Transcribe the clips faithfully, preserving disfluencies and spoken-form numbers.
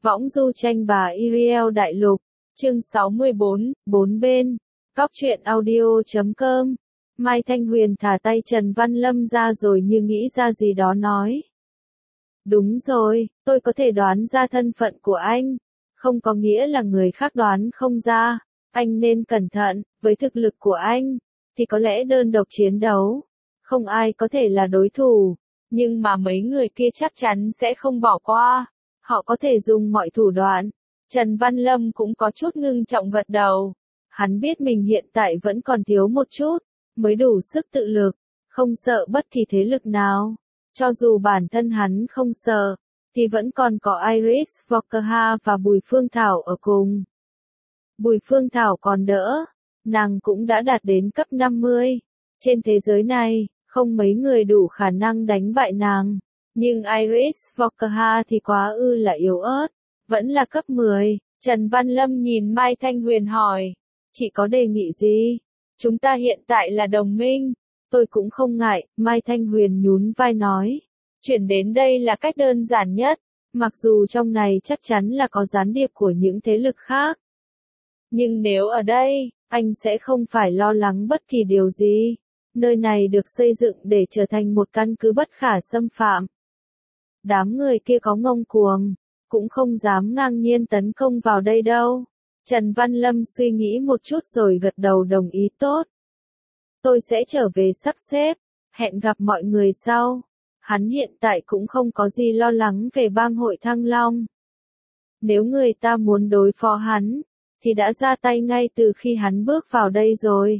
Võng du tranh bà Iriel Đại Lục, chương sáu mươi bốn, bốn bên, góc truyện audio chấm com. Mai Thanh Huyền thả tay Trần Văn Lâm ra rồi như nghĩ ra gì đó nói. Đúng rồi, tôi có thể đoán ra thân phận của anh, không có nghĩa là người khác đoán không ra. Anh nên cẩn thận, với thực lực của anh, thì có lẽ đơn độc chiến đấu, không ai có thể là đối thủ, nhưng mà mấy người kia chắc chắn sẽ không bỏ qua. Họ có thể dùng mọi thủ đoạn. Trần Văn Lâm cũng có chút ngưng trọng gật đầu. Hắn biết mình hiện tại vẫn còn thiếu một chút, mới đủ sức tự lực, không sợ bất kỳ thế lực nào. Cho dù bản thân hắn không sợ, thì vẫn còn có Iris Vokaha và Bùi Phương Thảo ở cùng. Bùi Phương Thảo còn đỡ, nàng cũng đã đạt đến cấp năm mươi. Trên thế giới này, không mấy người đủ khả năng đánh bại nàng. Nhưng Iris Vokaha thì quá ư là yếu ớt, vẫn là cấp mười. Trần Văn Lâm nhìn Mai Thanh Huyền hỏi, chị có đề nghị gì? Chúng ta hiện tại là đồng minh. Tôi cũng không ngại, Mai Thanh Huyền nhún vai nói. Chuyển đến đây là cách đơn giản nhất, mặc dù trong này chắc chắn là có gián điệp của những thế lực khác. Nhưng nếu ở đây, anh sẽ không phải lo lắng bất kỳ điều gì. Nơi này được xây dựng để trở thành một căn cứ bất khả xâm phạm. Đám người kia có ngông cuồng, cũng không dám ngang nhiên tấn công vào đây đâu. Trần Văn Lâm suy nghĩ một chút rồi gật đầu đồng ý tốt. Tôi sẽ trở về sắp xếp, hẹn gặp mọi người sau. Hắn hiện tại cũng không có gì lo lắng về bang hội Thăng Long. Nếu người ta muốn đối phó hắn, thì đã ra tay ngay từ khi hắn bước vào đây rồi.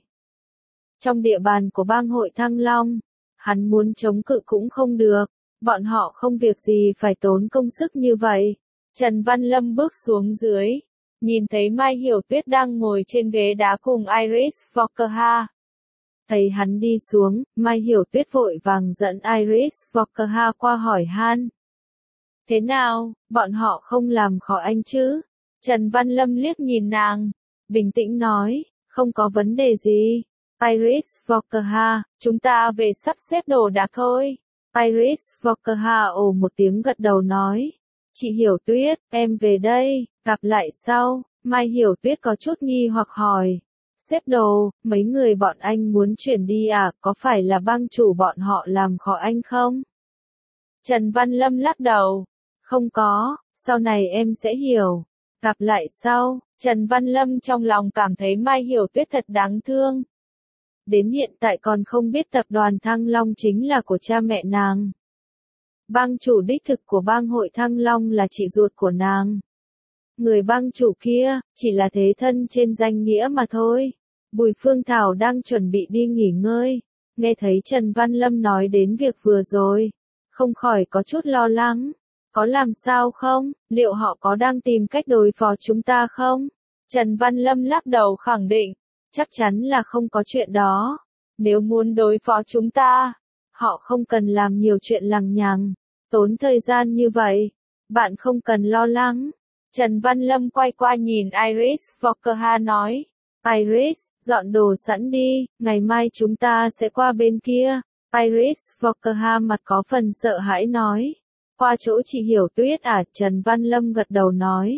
Trong địa bàn của bang hội Thăng Long, hắn muốn chống cự cũng không được. Bọn họ không việc gì phải tốn công sức như vậy. Trần Văn Lâm bước xuống dưới, nhìn thấy Mai Hiểu Tuyết đang ngồi trên ghế đá cùng Iris Vokaha. Thấy hắn đi xuống, Mai Hiểu Tuyết vội vàng dẫn Iris Vokaha qua hỏi han. Thế nào, bọn họ không làm khó anh chứ? Trần Văn Lâm liếc nhìn nàng, bình tĩnh nói, không có vấn đề gì. Iris Vokaha, chúng ta về sắp xếp đồ đạc thôi. Iris Vokaha ồ một tiếng gật đầu nói. Chị Hiểu Tuyết, em về đây, gặp lại sau. Mai Hiểu Tuyết có chút nghi hoặc hỏi. Xếp đồ, mấy người bọn anh muốn chuyển đi à, có phải là bang chủ bọn họ làm khó anh không? Trần Văn Lâm lắc đầu. Không có, sau này em sẽ hiểu. Gặp lại sau. Trần Văn Lâm trong lòng cảm thấy Mai Hiểu Tuyết thật đáng thương. Đến hiện tại còn không biết tập đoàn Thăng Long chính là của cha mẹ nàng. Bang chủ đích thực của bang hội Thăng Long là chị ruột của nàng. Người bang chủ kia, chỉ là thế thân trên danh nghĩa mà thôi. Bùi Phương Thảo đang chuẩn bị đi nghỉ ngơi. Nghe thấy Trần Văn Lâm nói đến việc vừa rồi. Không khỏi có chút lo lắng. Có làm sao không? Liệu họ có đang tìm cách đối phó chúng ta không? Trần Văn Lâm lắc đầu khẳng định. Chắc chắn là không có chuyện đó. Nếu muốn đối phó chúng ta, họ không cần làm nhiều chuyện lằng nhằng, tốn thời gian như vậy. Bạn không cần lo lắng. Trần Văn Lâm quay qua nhìn Iris Vokaha nói. Iris, dọn đồ sẵn đi, ngày mai chúng ta sẽ qua bên kia. Iris Vokaha mặt có phần sợ hãi nói. Qua chỗ chị Hiểu Tuyết à? Trần Văn Lâm gật đầu nói.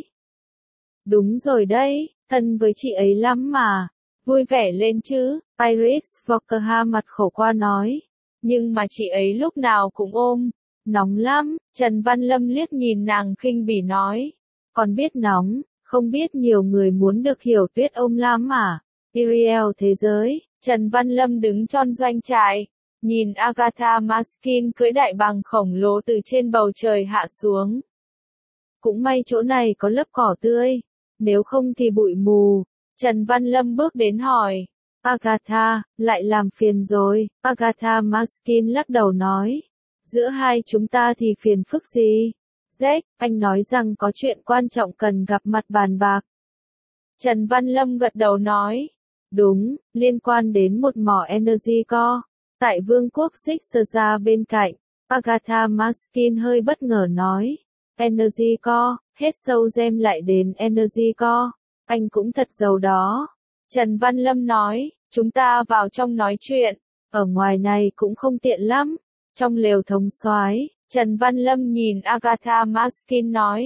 Đúng rồi đấy, thân với chị ấy lắm mà. Vui vẻ lên chứ, Iris Vokaha mặt khổ qua nói. Nhưng mà chị ấy lúc nào cũng ôm. Nóng lắm, Trần Văn Lâm liếc nhìn nàng khinh bỉ nói. Còn biết nóng, không biết nhiều người muốn được Hiểu Tuyết ôm lắm à. Iriel thế giới, Trần Văn Lâm đứng trong doanh trại. Nhìn Agatha Maskin cưỡi đại bàng khổng lồ từ trên bầu trời hạ xuống. Cũng may chỗ này có lớp cỏ tươi, nếu không thì bụi mù. Trần Văn Lâm bước đến hỏi. Agatha, lại làm phiền rồi. Agatha Maskin lắc đầu nói. Giữa hai chúng ta thì phiền phức gì? Jack, anh nói rằng có chuyện quan trọng cần gặp mặt bàn bạc. Trần Văn Lâm gật đầu nói. Đúng, liên quan đến một mỏ Energy Core. Tại vương quốc Sixerza bên cạnh. Agatha Maskin hơi bất ngờ nói. Energy Core, hết sâu gem lại đến Energy Core. Anh cũng thật giàu đó. Trần Văn Lâm nói, chúng ta vào trong nói chuyện. Ở ngoài này cũng không tiện lắm. Trong lều thống soái, Trần Văn Lâm nhìn Agatha Maskin nói.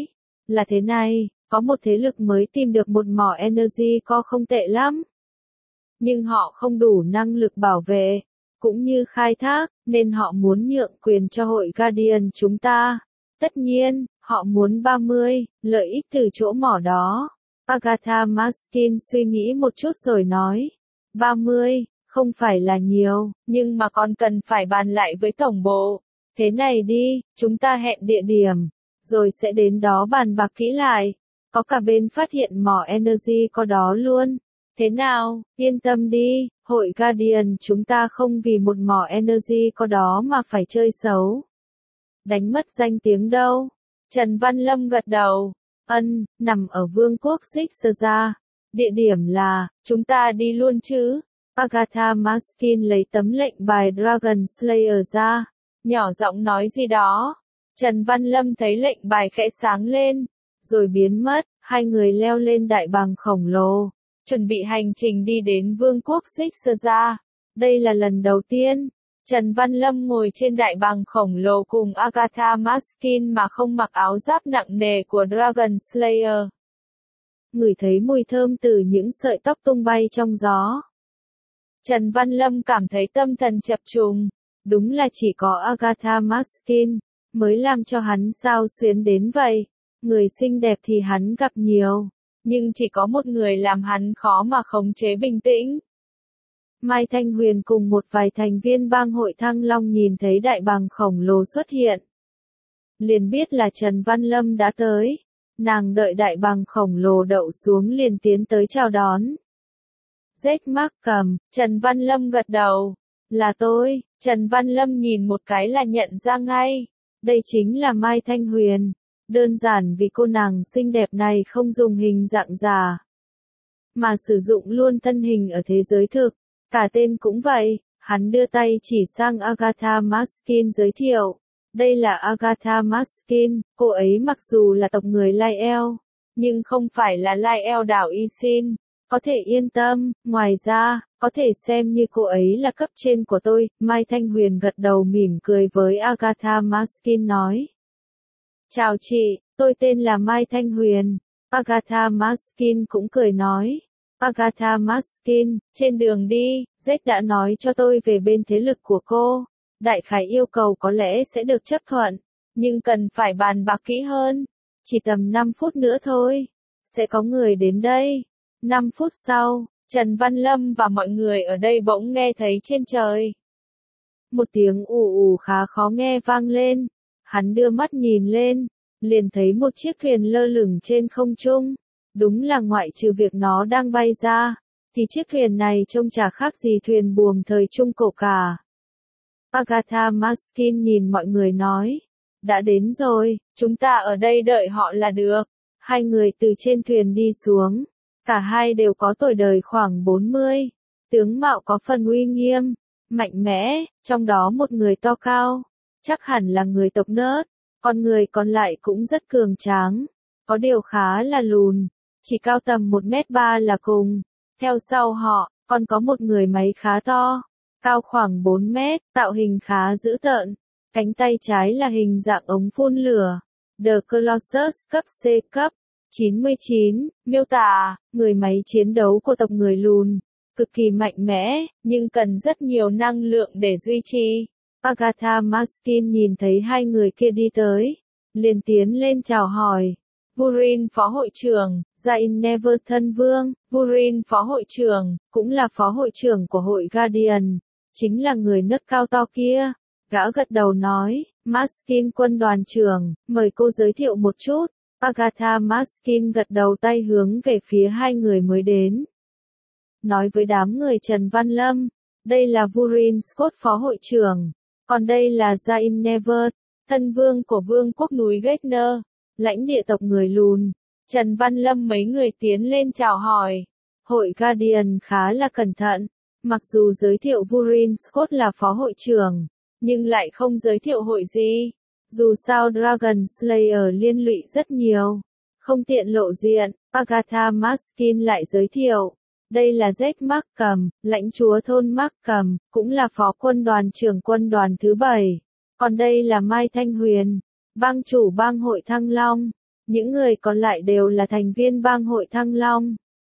Là thế này, có một thế lực mới tìm được một mỏ energy core không tệ lắm. Nhưng họ không đủ năng lực bảo vệ, cũng như khai thác, nên họ muốn nhượng quyền cho hội Guardian chúng ta. Tất nhiên, họ muốn ba mươi, lợi ích từ chỗ mỏ đó. Agatha Maskin suy nghĩ một chút rồi nói. ba mươi, không phải là nhiều, nhưng mà còn cần phải bàn lại với tổng bộ. Thế này đi, chúng ta hẹn địa điểm, rồi sẽ đến đó bàn bạc kỹ lại. Có cả bên phát hiện mỏ energy có đó luôn. Thế nào, yên tâm đi, hội Guardian chúng ta không vì một mỏ energy có đó mà phải chơi xấu. Đánh mất danh tiếng đâu. Trần Văn Lâm gật đầu. Ân, nằm ở vương quốc Sixer. Địa điểm là, chúng ta đi luôn chứ. Agatha Maskin lấy tấm lệnh bài Dragon Slayer ra. Nhỏ giọng nói gì đó. Trần Văn Lâm thấy lệnh bài khẽ sáng lên. Rồi biến mất, hai người leo lên đại bàng khổng lồ. Chuẩn bị hành trình đi đến vương quốc Sixer. Đây là lần đầu tiên. Trần Văn Lâm ngồi trên đại bàng khổng lồ cùng Agatha Maskin mà không mặc áo giáp nặng nề của Dragon Slayer. Ngửi thấy mùi thơm từ những sợi tóc tung bay trong gió. Trần Văn Lâm cảm thấy tâm thần chập trùng. Đúng là chỉ có Agatha Maskin mới làm cho hắn sao xuyến đến vậy. Người xinh đẹp thì hắn gặp nhiều, nhưng chỉ có một người làm hắn khó mà khống chế bình tĩnh. Mai Thanh Huyền cùng một vài thành viên bang hội Thăng Long nhìn thấy đại bàng khổng lồ xuất hiện. Liền biết là Trần Văn Lâm đã tới. Nàng đợi đại bàng khổng lồ đậu xuống liền tiến tới chào đón. Jack Markham, Trần Văn Lâm gật đầu. Là tôi, Trần Văn Lâm nhìn một cái là nhận ra ngay. Đây chính là Mai Thanh Huyền. Đơn giản vì cô nàng xinh đẹp này không dùng hình dạng giả, mà sử dụng luôn thân hình ở thế giới thực. Cả tên cũng vậy, hắn đưa tay chỉ sang Agatha Maskin giới thiệu. Đây là Agatha Maskin, cô ấy mặc dù là tộc người Lai Eo, nhưng không phải là Lai Eo đảo Isin. Có thể yên tâm, ngoài ra, có thể xem như cô ấy là cấp trên của tôi. Mai Thanh Huyền gật đầu mỉm cười với Agatha Maskin nói. Chào chị, tôi tên là Mai Thanh Huyền. Agatha Maskin cũng cười nói. Agatha Maskin, trên đường đi, Jack đã nói cho tôi về bên thế lực của cô. Đại khái yêu cầu có lẽ sẽ được chấp thuận, nhưng cần phải bàn bạc kỹ hơn. Chỉ tầm năm phút nữa thôi, sẽ có người đến đây. năm phút sau, Trần Văn Lâm và mọi người ở đây bỗng nghe thấy trên trời một tiếng ù ù khá khó nghe vang lên. Hắn đưa mắt nhìn lên, liền thấy một chiếc thuyền lơ lửng trên không trung. Đúng là ngoại trừ việc nó đang bay ra, thì chiếc thuyền này trông chả khác gì thuyền buồm thời Trung Cổ cả. Agatha Maskin nhìn mọi người nói. Đã đến rồi, chúng ta ở đây đợi họ là được. Hai người từ trên thuyền đi xuống. Cả hai đều có tuổi đời khoảng bốn mươi. Tướng mạo có phần uy nghiêm, mạnh mẽ, trong đó một người to cao. Chắc hẳn là người tộc nớt. Còn người còn lại cũng rất cường tráng. Có điều khá là lùn. Chỉ cao tầm một mét ba là cùng. Theo sau họ, còn có một người máy khá to. Cao khoảng bốn mét, tạo hình khá dữ tợn. Cánh tay trái là hình dạng ống phun lửa. The Colossus cấp C cấp. chín mươi chín, miêu tả, người máy chiến đấu của tộc người lùn. Cực kỳ mạnh mẽ, nhưng cần rất nhiều năng lượng để duy trì. Agatha Maskin nhìn thấy hai người kia đi tới. Liền tiến lên chào hỏi. Vurin phó hội trưởng, Zain Never thân vương. Vurin phó hội trưởng, cũng là phó hội trưởng của hội Guardian. Chính là người nấc cao to kia. Gã gật đầu nói, Maskin quân đoàn trưởng, mời cô giới thiệu một chút. Agatha Maskin gật đầu tay hướng về phía hai người mới đến. Nói với đám người Trần Văn Lâm, đây là Vurin Scott phó hội trưởng, còn đây là Zain Never, thân vương của vương quốc núi Gardner, lãnh địa tộc người lùn. Trần Văn Lâm mấy người tiến lên chào hỏi. Hội Guardian khá là cẩn thận, mặc dù giới thiệu Vurin Scott là phó hội trưởng, nhưng lại không giới thiệu hội gì. Dù sao Dragon Slayer liên lụy rất nhiều, không tiện lộ diện. Agatha Maskin lại giới thiệu. Đây là Jack Markham, lãnh chúa thôn Markham, cũng là phó quân đoàn trưởng quân đoàn thứ bảy. Còn đây là Mai Thanh Huyền, bang chủ bang hội Thăng Long. Những người còn lại đều là thành viên bang hội Thăng Long.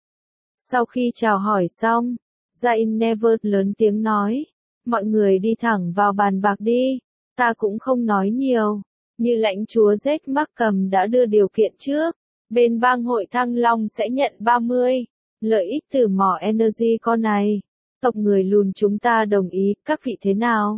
Sau khi chào hỏi xong, Zayn Never lớn tiếng nói, mọi người đi thẳng vào bàn bạc đi, ta cũng không nói nhiều. Như lãnh chúa Jack Markham đã đưa điều kiện trước, bên bang hội Thăng Long sẽ nhận ba mươi lợi ích từ mỏ Energy Core này. Tộc người lùn chúng ta đồng ý, các vị thế nào?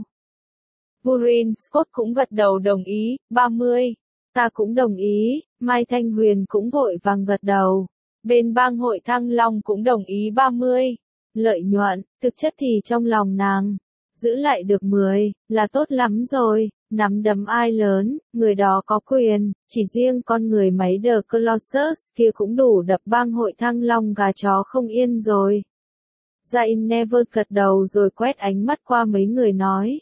Burin Scott cũng gật đầu đồng ý, ba mươi. Ta cũng đồng ý, Mai Thanh Huyền cũng vội vàng gật đầu. Bên bang hội Thăng Long cũng đồng ý ba mươi. Lợi nhuận, thực chất thì trong lòng nàng, giữ lại được mười, là tốt lắm rồi. Nắm đấm ai lớn, người đó có quyền, chỉ riêng con người máy The Colossus kia cũng đủ đập bang hội Thăng Long gà chó không yên rồi. Zayn Never gật đầu rồi quét ánh mắt qua mấy người nói.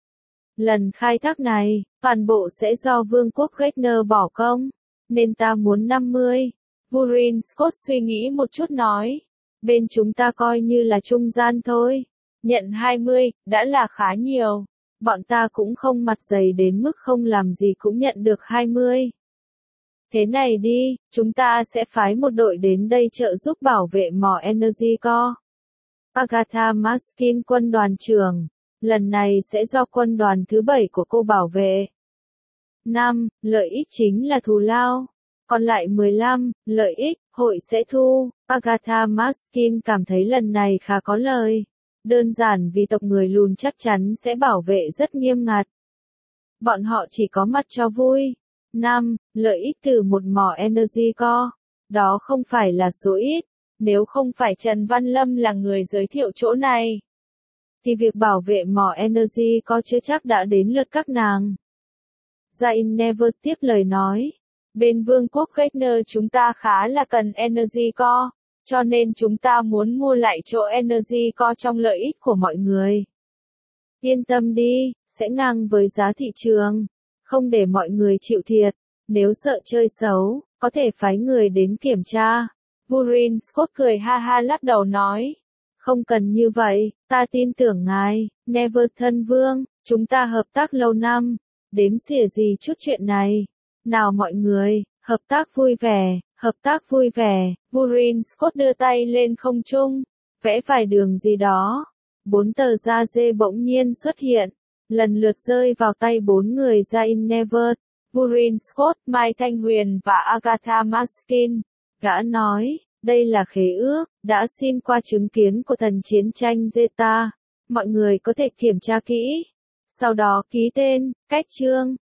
Lần khai thác này, toàn bộ sẽ do Vương quốc Gardner bỏ công, nên ta muốn năm mươi. Burin Scott suy nghĩ một chút nói. Bên chúng ta coi như là trung gian thôi. Nhận hai mươi, đã là khá nhiều. Bọn ta cũng không mặt dày đến mức không làm gì cũng nhận được hai mươi. Thế này đi, chúng ta sẽ phái một đội đến đây trợ giúp bảo vệ mỏ Energy Core. Agatha Maskin quân đoàn trưởng, lần này sẽ do quân đoàn thứ bảy của cô bảo vệ. năm. Lợi ích chính là thù lao. Còn lại mười lăm, lợi ích, hội sẽ thu. Agatha Maskin cảm thấy lần này khá có lời. Đơn giản vì tộc người lùn chắc chắn sẽ bảo vệ rất nghiêm ngặt. Bọn họ chỉ có mặt cho vui. năm. Lợi ích từ một mỏ Energy Core. Đó không phải là số ít. Nếu không phải Trần Văn Lâm là người giới thiệu chỗ này, thì việc bảo vệ mỏ Energy Core chưa chắc đã đến lượt các nàng. Zayn Never tiếp lời nói. Bên Vương quốc Gardner chúng ta khá là cần Energy Core, cho nên chúng ta muốn mua lại chỗ Energy Core trong lợi ích của mọi người. Yên tâm đi, sẽ ngang với giá thị trường, không để mọi người chịu thiệt. Nếu sợ chơi xấu, có thể phái người đến kiểm tra. Burin Scott cười ha ha lắc đầu nói. Không cần như vậy, ta tin tưởng ngài, Never thân vương, chúng ta hợp tác lâu năm, đếm xỉa gì chút chuyện này. Nào mọi người, hợp tác vui vẻ, hợp tác vui vẻ. Burin Scott đưa tay lên không trung, vẽ vài đường gì đó. Bốn tờ da dê bỗng nhiên xuất hiện, lần lượt rơi vào tay bốn người Zayn Never, Burin Scott, Mai Thanh Huyền và Agatha Maskin. Gã nói, đây là khế ước, đã xin qua chứng kiến của thần chiến tranh Zeta. Mọi người có thể kiểm tra kỹ. Sau đó ký tên, cách chương.